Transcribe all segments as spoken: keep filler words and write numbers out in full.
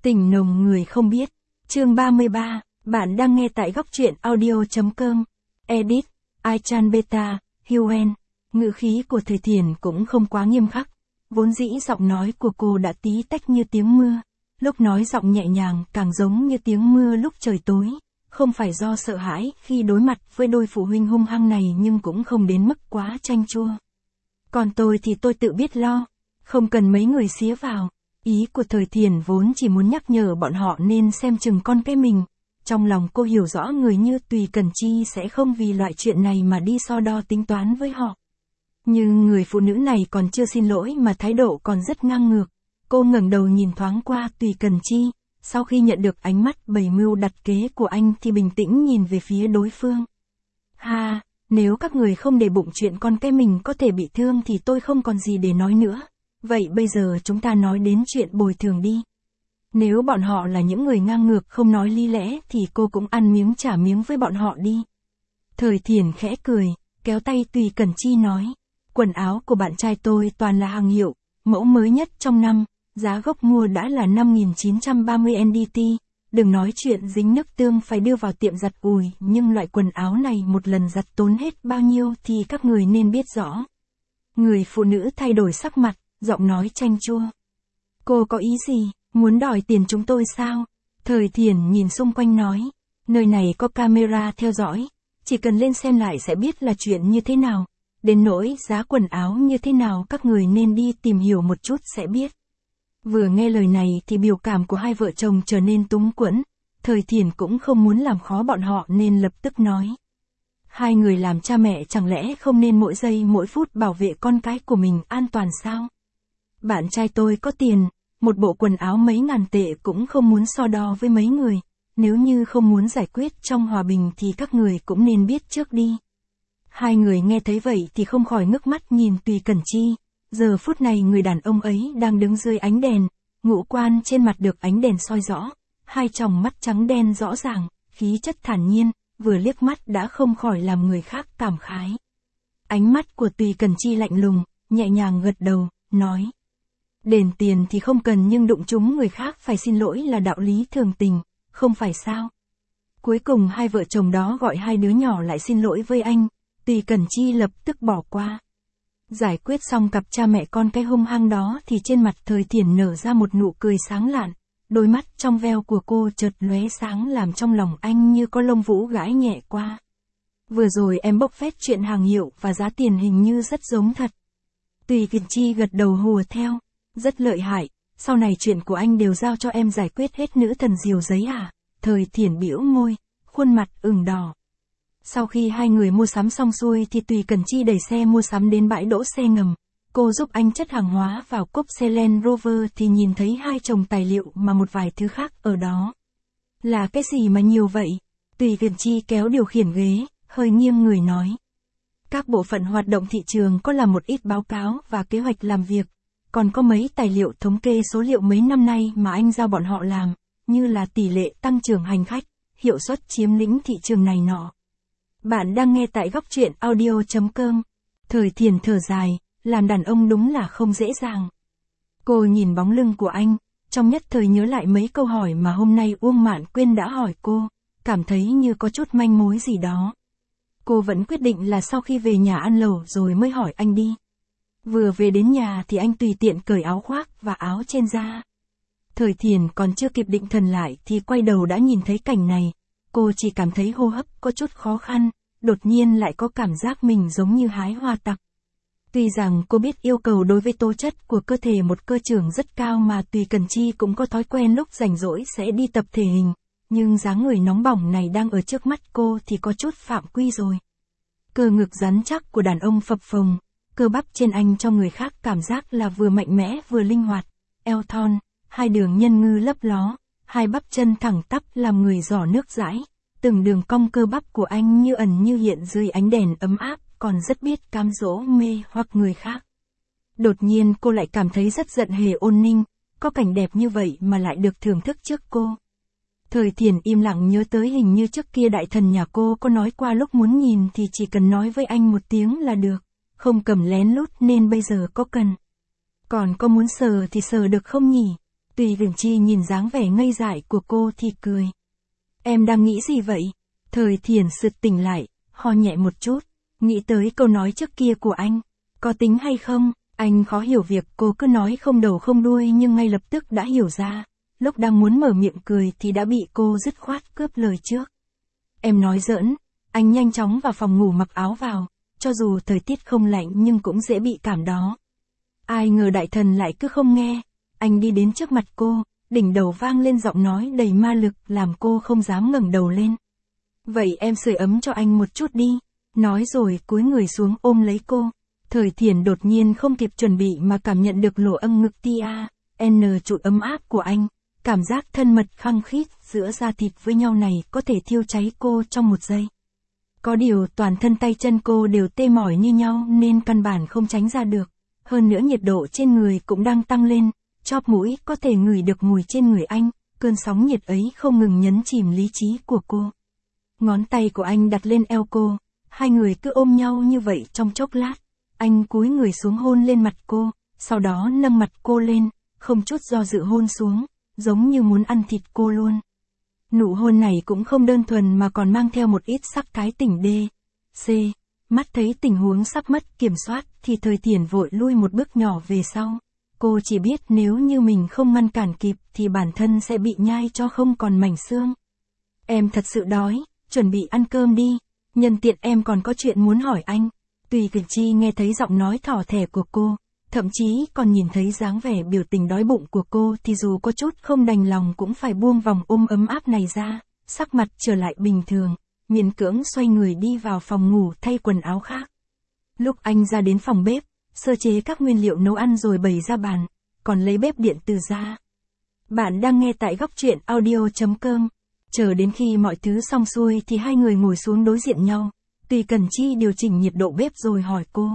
Tình nồng người không biết. Chương ba mươi ba, bạn đang nghe tại góc truyện audio.com. Edit, iChan Beta, Huen. Ngữ khí của Thời Thiền cũng không quá nghiêm khắc. Vốn dĩ giọng nói của cô đã tí tách như tiếng mưa. Lúc nói giọng nhẹ nhàng càng giống như tiếng mưa lúc trời tối. Không phải do sợ hãi khi đối mặt với đôi phụ huynh hung hăng này nhưng cũng không đến mức quá chanh chua. Còn tôi thì tôi tự biết lo. Không cần mấy người xía vào. Ý của Thời Thiền vốn chỉ muốn nhắc nhở bọn họ nên xem chừng con cái mình. Trong lòng cô hiểu rõ người như Tùy Cẩn Chi sẽ không vì loại chuyện này mà đi so đo tính toán với họ. Nhưng người phụ nữ này còn chưa xin lỗi mà thái độ còn rất ngang ngược. Cô ngẩng đầu nhìn thoáng qua Tùy Cẩn Chi, sau khi nhận được ánh mắt bày mưu đặt kế của anh thì bình tĩnh nhìn về phía đối phương. Ha, nếu các người không để bụng chuyện con cái mình có thể bị thương thì tôi không còn gì để nói nữa. Vậy bây giờ chúng ta nói đến chuyện bồi thường đi. Nếu bọn họ là những người ngang ngược không nói lý lẽ thì cô cũng ăn miếng trả miếng với bọn họ đi. Thời Thiền khẽ cười, kéo tay Tùy Cẩn Chi nói. Quần áo của bạn trai tôi toàn là hàng hiệu, mẫu mới nhất trong năm, giá gốc mua đã là năm nghìn chín trăm ba mươi en đê tê. Đừng nói chuyện dính nước tương phải đưa vào tiệm giặt ủi, nhưng loại quần áo này một lần giặt tốn hết bao nhiêu thì các người nên biết rõ. Người phụ nữ thay đổi sắc mặt, giọng nói chanh chua. Cô có ý gì, muốn đòi tiền chúng tôi sao? Thời Thiền nhìn xung quanh nói, nơi này có camera theo dõi, chỉ cần lên xem lại sẽ biết là chuyện như thế nào. Đến nỗi giá quần áo như thế nào các người nên đi tìm hiểu một chút sẽ biết. Vừa nghe lời này thì biểu cảm của hai vợ chồng trở nên túng quẫn. Thời Thiền cũng không muốn làm khó bọn họ nên lập tức nói. Hai người làm cha mẹ chẳng lẽ không nên mỗi giây mỗi phút bảo vệ con cái của mình an toàn sao? Bạn trai tôi có tiền, một bộ quần áo mấy ngàn tệ cũng không muốn so đo với mấy người. Nếu như không muốn giải quyết trong hòa bình thì các người cũng nên biết trước đi. Hai người nghe thấy vậy thì không khỏi ngước mắt nhìn Tùy Cẩn Chi. Giờ phút này người đàn ông ấy đang đứng dưới ánh đèn, ngũ quan trên mặt được ánh đèn soi rõ, hai tròng mắt trắng đen rõ ràng, khí chất thản nhiên, vừa liếc mắt đã không khỏi làm người khác cảm khái. Ánh mắt của Tùy Cẩn Chi lạnh lùng, nhẹ nhàng gật đầu, nói. Đền tiền thì không cần nhưng đụng trúng người khác phải xin lỗi là đạo lý thường tình, không phải sao? Cuối cùng hai vợ chồng đó gọi hai đứa nhỏ lại xin lỗi với anh, Tùy Cẩn Chi lập tức bỏ qua. Giải quyết xong cặp cha mẹ con cái hung hăng đó thì trên mặt Thời Thiền nở ra một nụ cười sáng lạn, đôi mắt trong veo của cô chợt lóe sáng làm trong lòng anh như có lông vũ gãi nhẹ qua. Vừa rồi em bốc phét chuyện hàng hiệu và giá tiền hình như rất giống thật. Tùy Cẩn Chi gật đầu hùa theo, rất lợi hại, sau này chuyện của anh đều giao cho em giải quyết hết nữ thần diều giấy à? Thời Thiền bĩu môi, khuôn mặt ửng đỏ. Sau khi hai người mua sắm xong xuôi thì Tùy Cẩn Chi đẩy xe mua sắm đến bãi đỗ xe ngầm. Cô giúp anh chất hàng hóa vào cốp xe Land Rover thì nhìn thấy hai chồng tài liệu mà một vài thứ khác ở đó. Là cái gì mà nhiều vậy? Tùy Cẩn Chi kéo điều khiển ghế, hơi nghiêng người nói. Các bộ phận hoạt động thị trường có làm một ít báo cáo và kế hoạch làm việc. Còn có mấy tài liệu thống kê số liệu mấy năm nay mà anh giao bọn họ làm, như là tỷ lệ tăng trưởng hành khách, hiệu suất chiếm lĩnh thị trường này nọ. Bạn đang nghe tại góc truyện audio.com. Thời Thiền thở dài, làm đàn ông đúng là không dễ dàng. Cô nhìn bóng lưng của anh, trong nhất thời nhớ lại mấy câu hỏi mà hôm nay Uông Mạn Quyên đã hỏi cô, cảm thấy như có chút manh mối gì đó. Cô vẫn quyết định là sau khi về nhà ăn lẩu rồi mới hỏi anh đi. Vừa về đến nhà thì anh tùy tiện cởi áo khoác và áo trên ra. Thời Thiền còn chưa kịp định thần lại thì quay đầu đã nhìn thấy cảnh này. Cô chỉ cảm thấy hô hấp có chút khó khăn, đột nhiên lại có cảm giác mình giống như hái hoa tặc. Tuy rằng cô biết yêu cầu đối với tố chất của cơ thể một cơ trưởng rất cao mà Tùy Cẩn Chi cũng có thói quen lúc rảnh rỗi sẽ đi tập thể hình, nhưng dáng người nóng bỏng này đang ở trước mắt cô thì có chút phạm quy rồi. Cơ ngực rắn chắc của đàn ông phập phồng, cơ bắp trên anh cho người khác cảm giác là vừa mạnh mẽ vừa linh hoạt, eo thon, hai đường nhân ngư lấp ló. Hai bắp chân thẳng tắp làm người giỏ nước dãi, từng đường cong cơ bắp của anh như ẩn như hiện dưới ánh đèn ấm áp, còn rất biết cám dỗ mê hoặc người khác. Đột nhiên cô lại cảm thấy rất giận hề ôn ninh, có cảnh đẹp như vậy mà lại được thưởng thức trước cô. Thời Thiền im lặng nhớ tới hình như trước kia đại thần nhà cô có nói qua lúc muốn nhìn thì chỉ cần nói với anh một tiếng là được, không cầm lén lút nên bây giờ có cần. Còn có muốn sờ thì sờ được không nhỉ? Tùy Viễn Chi nhìn dáng vẻ ngây dại của cô thì cười. Em đang nghĩ gì vậy? Thời Thiền sực tỉnh lại, ho nhẹ một chút, nghĩ tới câu nói trước kia của anh. Có tính hay không? Anh khó hiểu việc cô cứ nói không đầu không đuôi nhưng ngay lập tức đã hiểu ra. Lúc đang muốn mở miệng cười thì đã bị cô dứt khoát cướp lời trước. Em nói giỡn. Anh nhanh chóng vào phòng ngủ mặc áo vào, cho dù thời tiết không lạnh nhưng cũng dễ bị cảm đó. Ai ngờ đại thần lại cứ không nghe. Anh đi đến trước mặt cô, đỉnh đầu vang lên giọng nói đầy ma lực làm cô không dám ngẩng đầu lên. Vậy em sưởi ấm cho anh một chút đi. Nói rồi cúi người xuống ôm lấy cô. Thời Thiền đột nhiên không kịp chuẩn bị mà cảm nhận được lỗ âng ngực tia N trụ ấm áp của anh. Cảm giác thân mật khăng khít giữa da thịt với nhau này có thể thiêu cháy cô trong một giây. Có điều toàn thân tay chân cô đều tê mỏi như nhau nên căn bản không tránh ra được. Hơn nữa nhiệt độ trên người cũng đang tăng lên, chóp mũi có thể ngửi được mùi trên người anh, cơn sóng nhiệt ấy không ngừng nhấn chìm lý trí của cô. Ngón tay của anh đặt lên eo cô, hai người cứ ôm nhau như vậy trong chốc lát. Anh cúi người xuống hôn lên mặt cô, sau đó nâng mặt cô lên, không chút do dự hôn xuống, giống như muốn ăn thịt cô luôn. Nụ hôn này cũng không đơn thuần mà còn mang theo một ít sắc thái tỉnh D, C. Mắt thấy tình huống sắp mất kiểm soát thì Thời Thiền vội lui một bước nhỏ về sau. Cô chỉ biết nếu như mình không ngăn cản kịp thì bản thân sẽ bị nhai cho không còn mảnh xương. Em thật sự đói, chuẩn bị ăn cơm đi, nhân tiện em còn có chuyện muốn hỏi anh. Tùy Viễn Chi nghe thấy giọng nói thỏ thẻ của cô, thậm chí còn nhìn thấy dáng vẻ biểu tình đói bụng của cô thì dù có chút không đành lòng cũng phải buông vòng ôm ấm áp này ra, sắc mặt trở lại bình thường, miễn cưỡng xoay người đi vào phòng ngủ thay quần áo khác. Lúc anh ra đến phòng bếp, sơ chế các nguyên liệu nấu ăn rồi bày ra bàn, còn lấy bếp điện từ ra. Bạn đang nghe tại góc truyện audio chấm com. Chờ đến khi mọi thứ xong xuôi thì hai người ngồi xuống đối diện nhau. Tùy Cần Chi điều chỉnh nhiệt độ bếp rồi hỏi cô.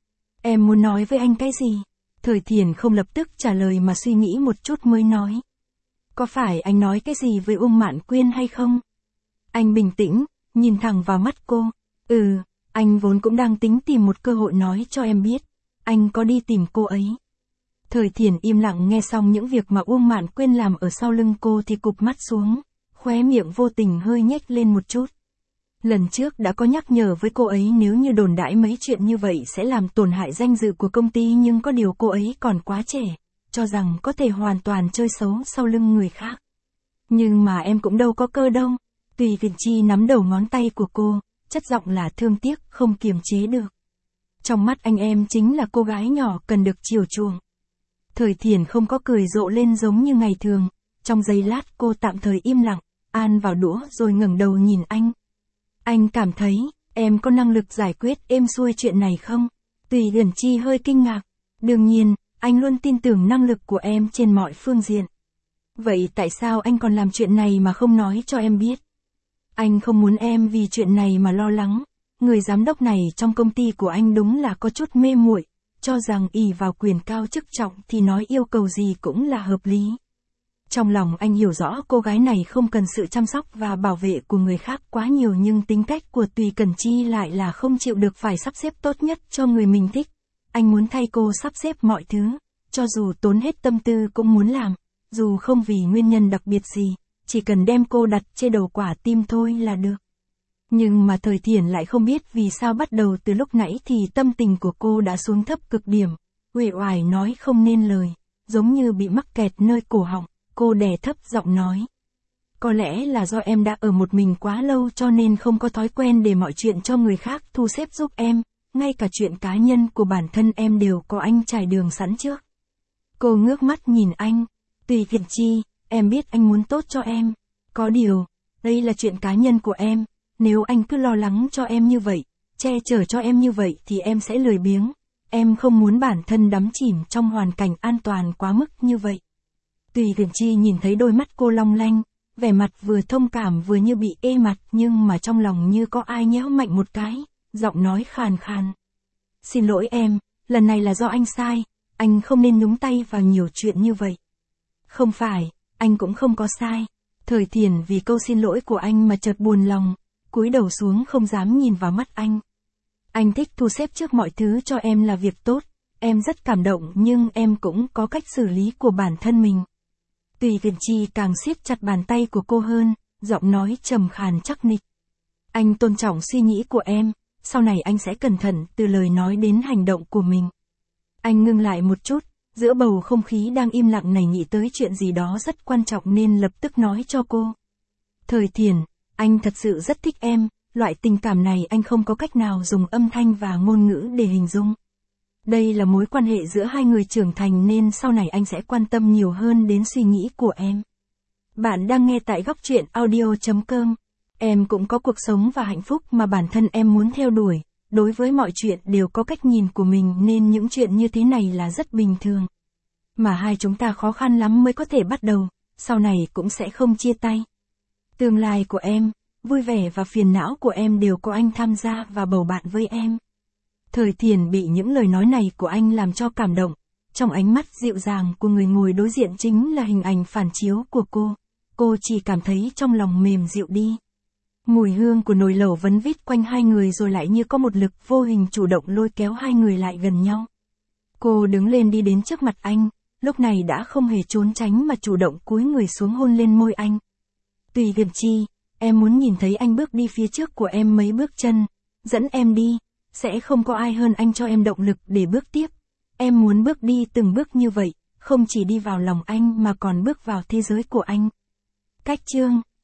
Em muốn nói với anh cái gì? Thời Thiền không lập tức trả lời mà suy nghĩ một chút mới nói. Có phải anh nói cái gì với Uông Mạn Quyên hay không? Anh bình tĩnh, nhìn thẳng vào mắt cô. Ừ, anh vốn cũng đang tính tìm một cơ hội nói cho em biết. Anh có đi tìm cô ấy. Thời Thiền im lặng nghe xong những việc mà Uông Mạn Quyên làm ở sau lưng cô thì cụp mắt xuống, khóe miệng vô tình hơi nhếch lên một chút. Lần trước đã có nhắc nhở với cô ấy nếu như đồn đãi mấy chuyện như vậy sẽ làm tổn hại danh dự của công ty nhưng có điều cô ấy còn quá trẻ, cho rằng có thể hoàn toàn chơi xấu sau lưng người khác. Nhưng mà em cũng đâu có cơ đâu. Tùy Viễn Chi nắm đầu ngón tay của cô, chất giọng là thương tiếc không kiềm chế được. Trong mắt anh em chính là cô gái nhỏ cần được chiều chuộng. Thời Thiền không có cười rộ lên giống như ngày thường, trong giây lát cô tạm thời im lặng, an vào đũa rồi ngẩng đầu nhìn anh. Anh cảm thấy, em có năng lực giải quyết êm xuôi chuyện này không? Tùy Viễn Chi hơi kinh ngạc. Đương nhiên, anh luôn tin tưởng năng lực của em trên mọi phương diện. Vậy tại sao anh còn làm chuyện này mà không nói cho em biết? Anh không muốn em vì chuyện này mà lo lắng. Người giám đốc này trong công ty của anh đúng là có chút mê muội, cho rằng ỷ vào quyền cao chức trọng thì nói yêu cầu gì cũng là hợp lý. Trong lòng anh hiểu rõ cô gái này không cần sự chăm sóc và bảo vệ của người khác quá nhiều nhưng tính cách của Tùy Cần Chi lại là không chịu được phải sắp xếp tốt nhất cho người mình thích. Anh muốn thay cô sắp xếp mọi thứ, cho dù tốn hết tâm tư cũng muốn làm, dù không vì nguyên nhân đặc biệt gì, chỉ cần đem cô đặt trên đầu quả tim thôi là được. Nhưng mà Thời Thiền lại không biết vì sao bắt đầu từ lúc nãy thì tâm tình của cô đã xuống thấp cực điểm, uể oải nói không nên lời, giống như bị mắc kẹt nơi cổ họng. Cô đè thấp giọng nói. Có lẽ là do em đã ở một mình quá lâu cho nên không có thói quen để mọi chuyện cho người khác thu xếp giúp em, ngay cả chuyện cá nhân của bản thân em đều có anh trải đường sẵn trước. Cô ngước mắt nhìn anh. Tùy Viễn Chi, em biết anh muốn tốt cho em. Có điều, đây là chuyện cá nhân của em, nếu anh cứ lo lắng cho em như vậy, che chở cho em như vậy thì em sẽ lười biếng. Em không muốn bản thân đắm chìm trong hoàn cảnh an toàn quá mức như vậy. Tùy Viễn Chi nhìn thấy đôi mắt cô long lanh, vẻ mặt vừa thông cảm vừa như bị ê mặt nhưng mà trong lòng như có ai nhéo mạnh một cái, giọng nói khàn khàn. Xin lỗi em, lần này là do anh sai, anh không nên nhúng tay vào nhiều chuyện như vậy. Không phải, anh cũng không có sai. Thời Thiền vì câu xin lỗi của anh mà chợt buồn lòng, cúi đầu xuống không dám nhìn vào mắt anh. Anh thích thu xếp trước mọi thứ cho em là việc tốt, em rất cảm động nhưng em cũng có cách xử lý của bản thân mình. Tùy Viễn Chi càng siết chặt bàn tay của cô hơn, giọng nói trầm khàn chắc nịch. Anh tôn trọng suy nghĩ của em, sau này anh sẽ cẩn thận từ lời nói đến hành động của mình. Anh ngưng lại một chút, giữa bầu không khí đang im lặng này nghĩ tới chuyện gì đó rất quan trọng nên lập tức nói cho cô. Thời Thiền, anh thật sự rất thích em, loại tình cảm này anh không có cách nào dùng âm thanh và ngôn ngữ để hình dung. Đây là mối quan hệ giữa hai người trưởng thành nên sau này anh sẽ quan tâm nhiều hơn đến suy nghĩ của em. Bạn đang nghe tại góc truyện audio chấm com. Em cũng có cuộc sống và hạnh phúc mà bản thân em muốn theo đuổi, đối với mọi chuyện đều có cách nhìn của mình nên những chuyện như thế này là rất bình thường. Mà hai chúng ta khó khăn lắm mới có thể bắt đầu, sau này cũng sẽ không chia tay. Tương lai của em, vui vẻ và phiền não của em đều có anh tham gia và bầu bạn với em. Thời Thiền bị những lời nói này của anh làm cho cảm động, trong ánh mắt dịu dàng của người ngồi đối diện chính là hình ảnh phản chiếu của cô. Cô chỉ cảm thấy trong lòng mềm dịu đi. Mùi hương của nồi lẩu vấn vít quanh hai người rồi lại như có một lực vô hình chủ động lôi kéo hai người lại gần nhau. Cô đứng lên đi đến trước mặt anh, lúc này đã không hề trốn tránh mà chủ động cúi người xuống hôn lên môi anh. Tùy Viễn Chi, em muốn nhìn thấy anh bước đi phía trước của em mấy bước chân, dẫn em đi, sẽ không có ai hơn anh cho em động lực để bước tiếp. Em muốn bước đi từng bước như vậy, không chỉ đi vào lòng anh mà còn bước vào thế giới của anh. Cách chương